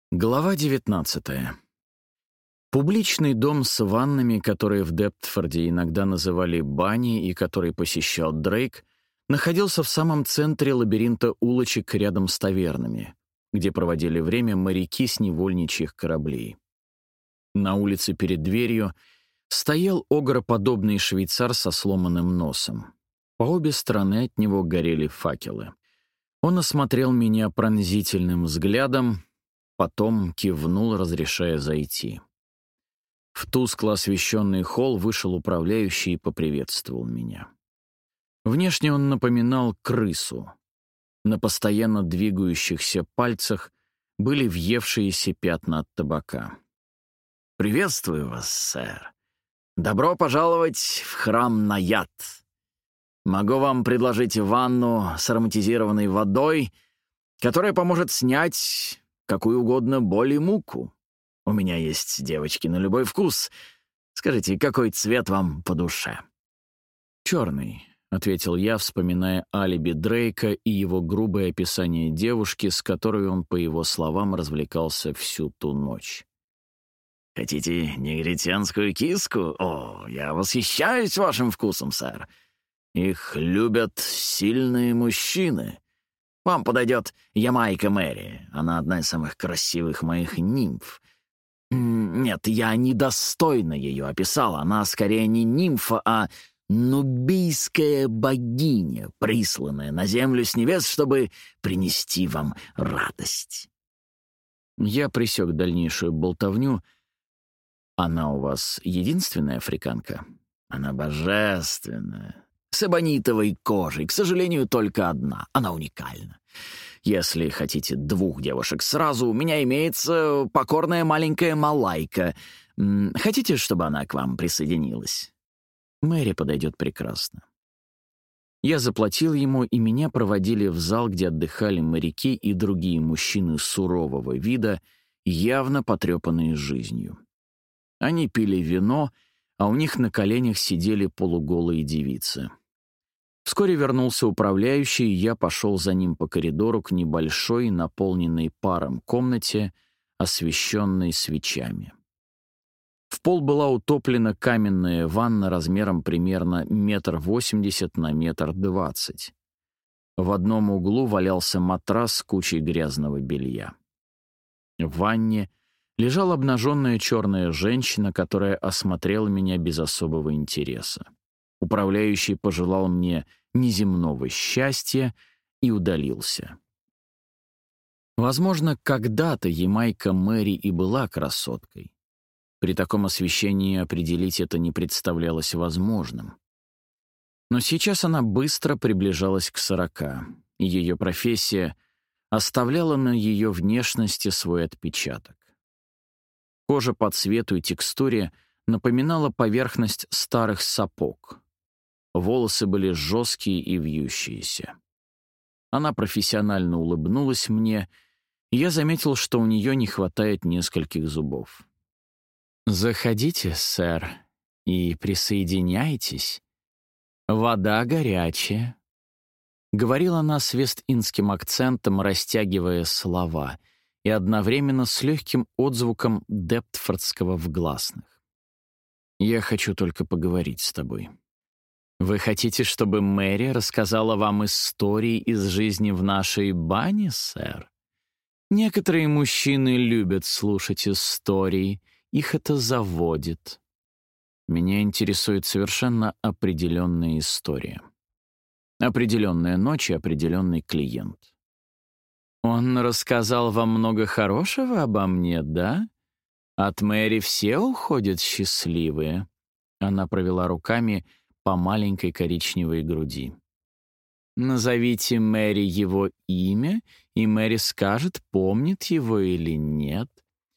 Глава 19. Публичный дом с ваннами, который в Дептфорде иногда называли баней и который посещал Дрейк, находился в самом центре лабиринта улочек рядом с тавернами, где проводили время моряки с невольничьих кораблей. На улице перед дверью стоял огроподобный швейцар со сломанным носом. По обе стороны от него горели факелы. Он осмотрел меня пронзительным взглядом, потом кивнул, разрешая зайти. В тускло освещенный холл вышел управляющий и поприветствовал меня. Внешне он напоминал крысу. На постоянно двигающихся пальцах были въевшиеся пятна от табака. «Приветствую вас, сэр. Добро пожаловать в храм Наяд. Могу вам предложить ванну с ароматизированной водой, которая поможет снять какую угодно боль и муку. У меня есть девочки на любой вкус. Скажите, какой цвет вам по душе?» «Черный», — ответил я, вспоминая алиби Дрейка и его грубое описание девушки, с которой он, по его словам, развлекался всю ту ночь. «Хотите негритянскую киску? О, я восхищаюсь вашим вкусом, сэр. Их любят сильные мужчины. Вам подойдет Ямайка Мэри. Она одна из самых красивых моих нимф. Нет, я недостойно ее описал. Она скорее не нимфа, а нубийская богиня, присланная на землю с небес, чтобы принести вам радость». Я пресек дальнейшую болтовню. «Она у вас единственная африканка?» «Она божественная. С эбонитовой кожей. К сожалению, только одна. Она уникальна. Если хотите двух девушек сразу, у меня имеется покорная маленькая малайка. Хотите, чтобы она к вам присоединилась? Мэри подойдет прекрасно». Я заплатил ему, и меня проводили в зал, где отдыхали моряки и другие мужчины сурового вида, явно потрепанные жизнью. Они пили вино, а у них на коленях сидели полуголые девицы. Вскоре вернулся управляющий, и я пошел за ним по коридору к небольшой, наполненной паром комнате, освещенной свечами. В пол была утоплена каменная ванна размером примерно 1,80 на 1,20 м. В одном углу валялся матрас с кучей грязного белья. В ванне лежала обнаженная черная женщина, которая осмотрела меня без особого интереса. Управляющий пожелал мне неземного счастья и удалился. Возможно, когда-то Ямайка Мэри и была красоткой. При таком освещении определить это не представлялось возможным. Но сейчас она быстро приближалась к 40, и ее профессия оставляла на ее внешности свой отпечаток. Кожа по цвету и текстуре напоминала поверхность старых сапог. Волосы были жесткие и вьющиеся. Она профессионально улыбнулась мне, и я заметил, что у нее не хватает нескольких зубов. «Заходите, сэр, и присоединяйтесь. Вода горячая», — говорила она с вест-индским акцентом, растягивая слова, и одновременно с легким отзвуком дептфордского в гласных. «Я хочу только поговорить с тобой. Вы хотите, чтобы Мэри рассказала вам истории из жизни в нашей бане, сэр? Некоторые мужчины любят слушать истории, их это заводит. Меня интересует совершенно определенная история. Определенная ночь и определенный клиент. Он рассказал вам много хорошего обо мне, да? От Мэри все уходят счастливые». Она провела руками по маленькой коричневой груди. «Назовите Мэри его имя, и Мэри скажет, помнит его или нет.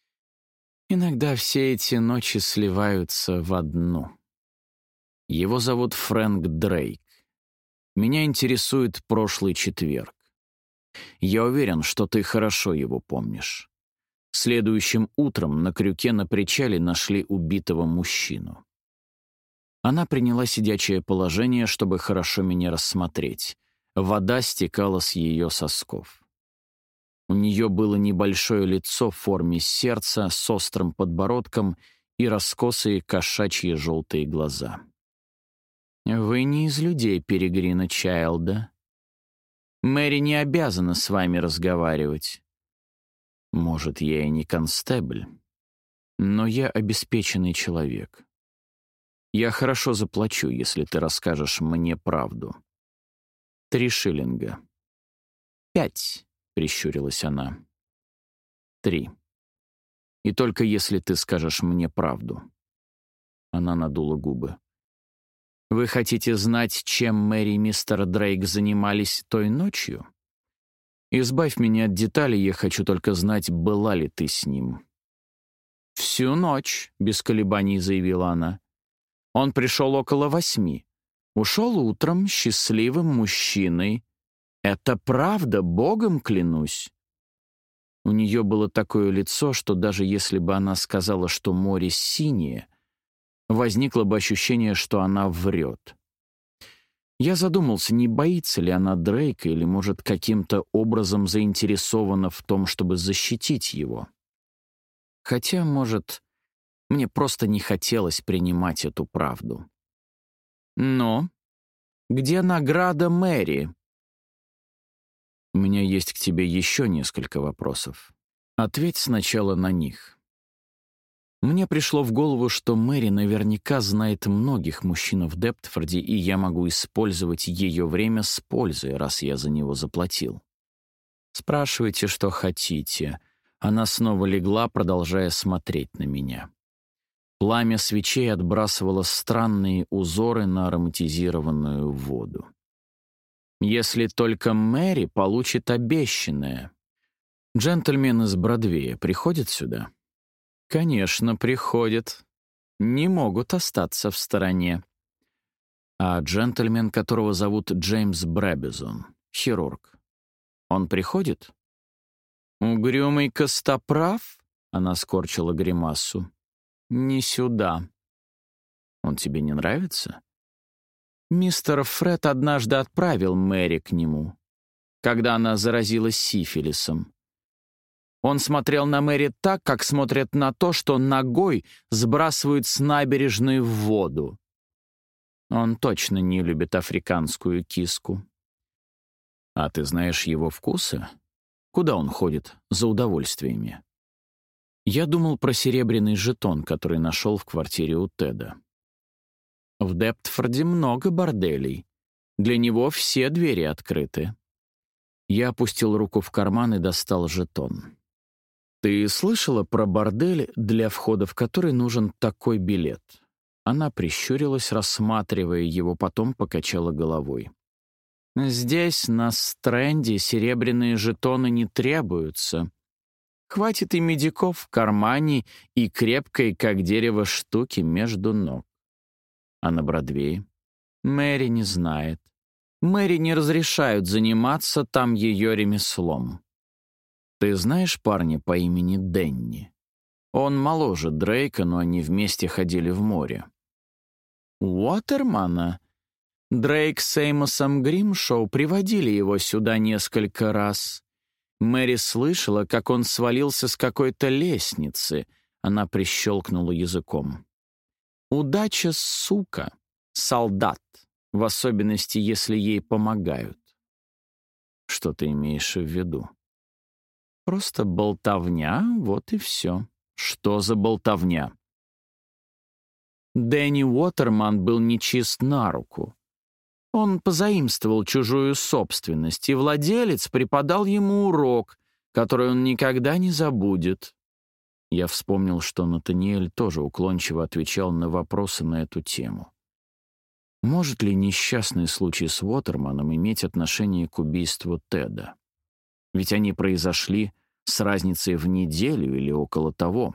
Иногда все эти ночи сливаются в одну. Его зовут Фрэнк Дрейк. Меня интересует прошлый четверг. Я уверен, что ты хорошо его помнишь. Следующим утром на крюке на причале нашли убитого мужчину. Она приняла сидячее положение, чтобы хорошо меня рассмотреть. Вода стекала с ее сосков. У нее было небольшое лицо в форме сердца с острым подбородком и раскосые кошачьи желтые глаза. «Вы не из людей Перегрина Чайлда. Мэри не обязана с вами разговаривать. Может, я и не констебль, но я обеспеченный человек. Я хорошо заплачу, если ты расскажешь мне правду. 3 шиллинга. 5, прищурилась она. 3. И только если ты скажешь мне правду. Она надула губы. Вы хотите знать, чем Мэри и мистер Дрейк занимались той ночью? Избавь меня от деталей, я хочу только знать, была ли ты с ним. «Всю ночь», — без колебаний заявила она. «Он пришел около 8. Ушел утром счастливым мужчиной. Это правда, Богом клянусь». У нее было такое лицо, что даже если бы она сказала, что море синее, возникло бы ощущение, что она врет. Я задумался, не боится ли она Дрейка или, может, каким-то образом заинтересована в том, чтобы защитить его. Хотя, может, мне просто не хотелось принимать эту правду. «Но где награда Мэри?» «У меня есть к тебе еще несколько вопросов. Ответь сначала на них». Мне пришло в голову, что Мэри наверняка знает многих мужчин в Дептфорде, и я могу использовать ее время с пользой, раз я за него заплатил. «Спрашивайте, что хотите». Она снова легла, продолжая смотреть на меня. Пламя свечей отбрасывало странные узоры на ароматизированную воду. «Если только Мэри получит обещанное. Джентльмен из Бродвея приходит сюда?» «Конечно, приходят. Не могут остаться в стороне». «А джентльмен, которого зовут Джеймс Брабизон, хирург, он приходит?» «Угрюмый костоправ?» — она скорчила гримасу. «Не сюда». «Он тебе не нравится?» Мистер Фред однажды отправил Мэри к нему, когда она заразилась сифилисом. Он смотрел на Мэри так, как смотрят на то, что ногой сбрасывают с набережной в воду. Он точно не любит африканскую киску. А ты знаешь его вкусы? Куда он ходит за удовольствиями? Я думал про серебряный жетон, который нашел в квартире у Теда. В Дептфорде много борделей. Для него все двери открыты. Я опустил руку в карман и достал жетон. «Ты слышала про бордель, для входа в который нужен такой билет?» Она прищурилась, рассматривая его, потом покачала головой. «Здесь, на Стрэнде, серебряные жетоны не требуются. Хватит и медиков в кармане, и крепкой, как дерево, штуки между ног. А на Бродвее? Мэри не знает. Мэри не разрешают заниматься там ее ремеслом. Ты знаешь парня по имени Денни? Он моложе Дрейка, но они вместе ходили в море». «Уотермана?» Дрейк с Эймосом Гримшоу приводили его сюда несколько раз. Мэри слышала, как он свалился с какой-то лестницы. Она прищелкнула языком. «Удача, сука, солдат, в особенности, если ей помогают». «Что ты имеешь в виду?» «Просто болтовня, вот и все». «Что за болтовня?» Дэнни Уотерман был нечист на руку. Он позаимствовал чужую собственность, и владелец преподал ему урок, который он никогда не забудет. Я вспомнил, что Натаниэль тоже уклончиво отвечал на вопросы на эту тему. Может ли несчастный случай с Уотерманом иметь отношение к убийству Теда? Ведь они произошли с разницей в неделю или около того.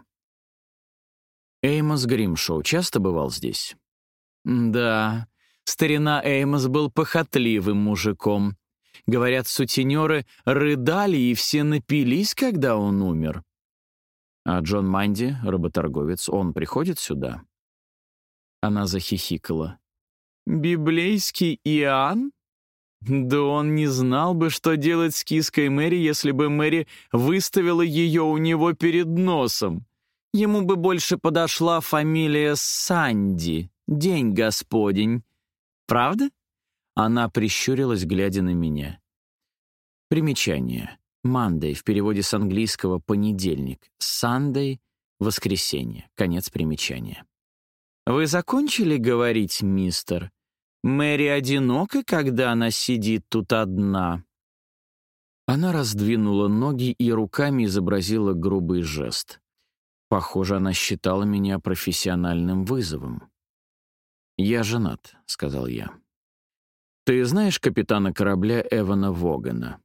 Эймос Гримшоу часто бывал здесь? Да, старина Эймос был похотливым мужиком. Говорят, сутенеры рыдали и все напились, когда он умер. А Джон Манди, работорговец, он приходит сюда? Она захихикала. Библейский Иоанн? Да он не знал бы, что делать с киской Мэри, если бы Мэри выставила ее у него перед носом. Ему бы больше подошла фамилия Санди, день Господень. Правда? Она прищурилась, глядя на меня. Примечание. Monday в переводе с английского «понедельник». Sunday — воскресенье. Конец примечания. «Вы закончили говорить, мистер? Мэри одинока, когда она сидит тут одна?» Она раздвинула ноги и руками изобразила грубый жест. Похоже, она считала меня профессиональным вызовом. «Я женат», — сказал я. «Ты знаешь капитана корабля Эвана Вогана?»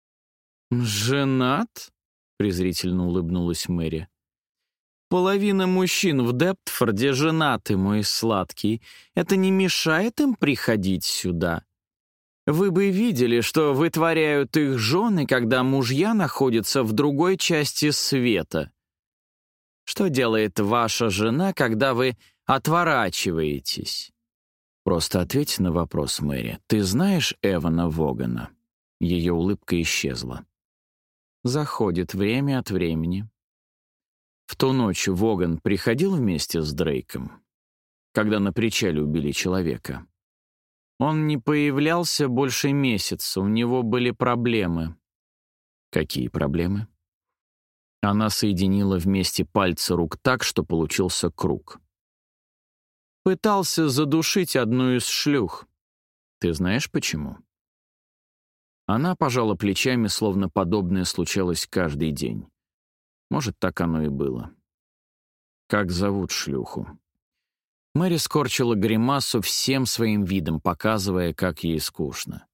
«Женат?» — презрительно улыбнулась Мэри. «Половина мужчин в Дептфорде женаты, мой сладкий. Это не мешает им приходить сюда. Вы бы видели, что вытворяют их жены, когда мужья находятся в другой части света. Что делает ваша жена, когда вы отворачиваетесь?» «Просто ответь на вопрос, Мэри. Ты знаешь Эвана Вогана?» Ее улыбка исчезла. «Заходит время от времени». В ту ночь Воган приходил вместе с Дрейком, когда на причале убили человека. Он не появлялся больше месяца, у него были проблемы. Какие проблемы? Она соединила вместе пальцы рук так, что получился круг. Пытался задушить одну из шлюх. Ты знаешь почему? Она пожала плечами, словно подобное случалось каждый день. Может, так оно и было. Как зовут шлюху? Мэри скорчила гримасу всем своим видом, показывая, как ей скучно.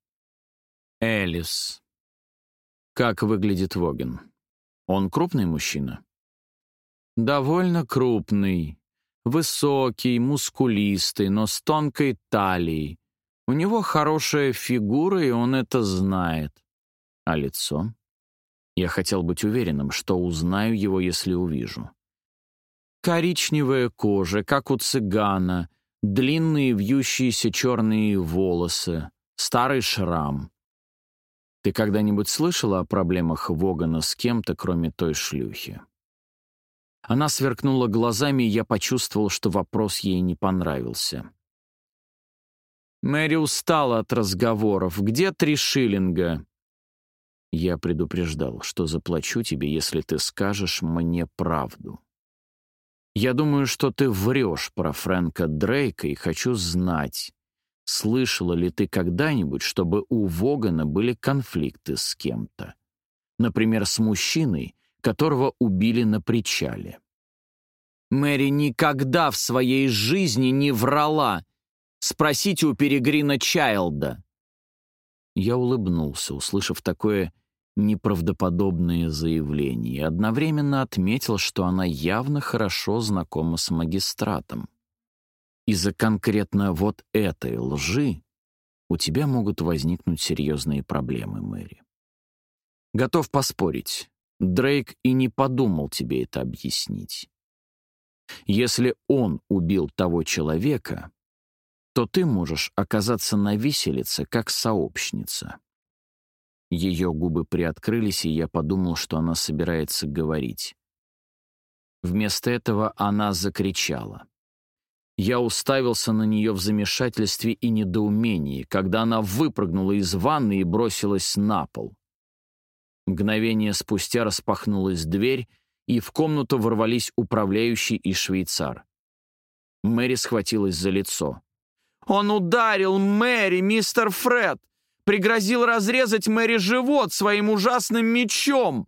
Элис. Как выглядит Воган? Он крупный мужчина? Довольно крупный. Высокий, мускулистый, но с тонкой талией. У него хорошая фигура, и он это знает. А лицо? Я хотел быть уверенным, что узнаю его, если увижу. Коричневая кожа, как у цыгана, длинные вьющиеся черные волосы, старый шрам. Ты когда-нибудь слышала о проблемах Вогана с кем-то, кроме той шлюхи? Она сверкнула глазами, и я почувствовал, что вопрос ей не понравился. Мэри устала от разговоров. Где 3 шиллинга? Я предупреждал, что заплачу тебе, если ты скажешь мне правду. Я думаю, что ты врешь про Фрэнка Дрейка, и хочу знать, слышала ли ты когда-нибудь, чтобы у Вогана были конфликты с кем-то? Например, с мужчиной, которого убили на причале. Мэри никогда в своей жизни не врала. Спросите у Перегрина Чайлда. Я улыбнулся, услышав такое неправдоподобное заявление, и одновременно отметил, что она явно хорошо знакома с магистратом. Из-за конкретно вот этой лжи у тебя могут возникнуть серьезные проблемы, Мэри. Готов поспорить, Дрейк и не подумал тебе это объяснить. Если он убил того человека, то ты можешь оказаться на виселице как сообщница. Ее губы приоткрылись, и я подумал, что она собирается говорить. Вместо этого она закричала. Я уставился на нее в замешательстве и недоумении, когда она выпрыгнула из ванны и бросилась на пол. Мгновение спустя распахнулась дверь, и в комнату ворвались управляющий и швейцар. Мэри схватилась за лицо. «Он ударил Мэри, мистер Фред! Пригрозил разрезать Мэри живот своим ужасным мечом!»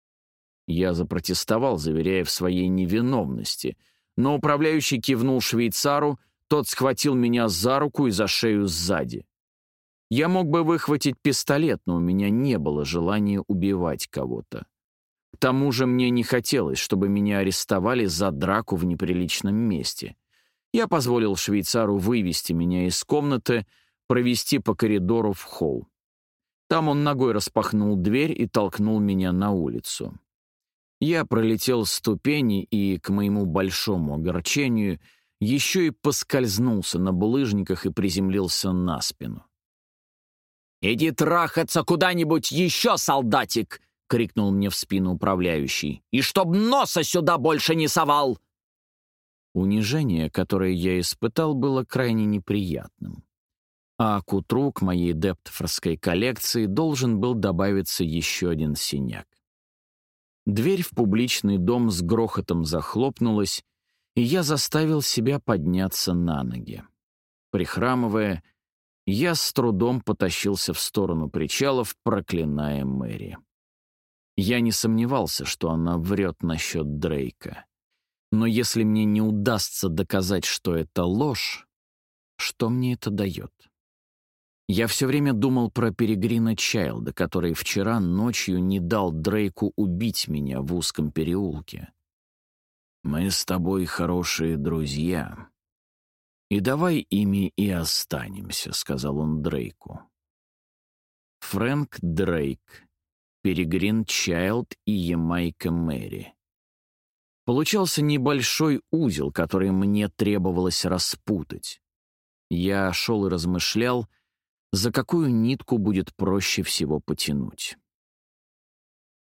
Я запротестовал, заверяя в своей невиновности, но управляющий кивнул швейцару, тот схватил меня за руку и за шею сзади. Я мог бы выхватить пистолет, но у меня не было желания убивать кого-то. К тому же мне не хотелось, чтобы меня арестовали за драку в неприличном месте. Я позволил швейцару вывести меня из комнаты, провести по коридору в холл. Там он ногой распахнул дверь и толкнул меня на улицу. Я пролетел ступени и, к моему большому огорчению, еще и поскользнулся на булыжниках и приземлился на спину. «Иди трахаться куда-нибудь еще, солдатик!» — крикнул мне в спину управляющий. «И чтоб носа сюда больше не совал!» Унижение, которое я испытал, было крайне неприятным. А к утру к моей дептфорской коллекции должен был добавиться еще один синяк. Дверь в публичный дом с грохотом захлопнулась, и я заставил себя подняться на ноги. Прихрамывая, я с трудом потащился в сторону причалов, проклиная Мэри. Я не сомневался, что она врет насчет Дрейка. Но если мне не удастся доказать, что это ложь, что мне это дает? Я все время думал про Перегрина Чайлда, который вчера ночью не дал Дрейку убить меня в узком переулке. «Мы с тобой хорошие друзья. И давай ими и останемся», — сказал он Дрейку. Фрэнк Дрейк, Перегрин Чайлд и Ямайка Мэри. Получался небольшой узел, который мне требовалось распутать. Я шел и размышлял, за какую нитку будет проще всего потянуть.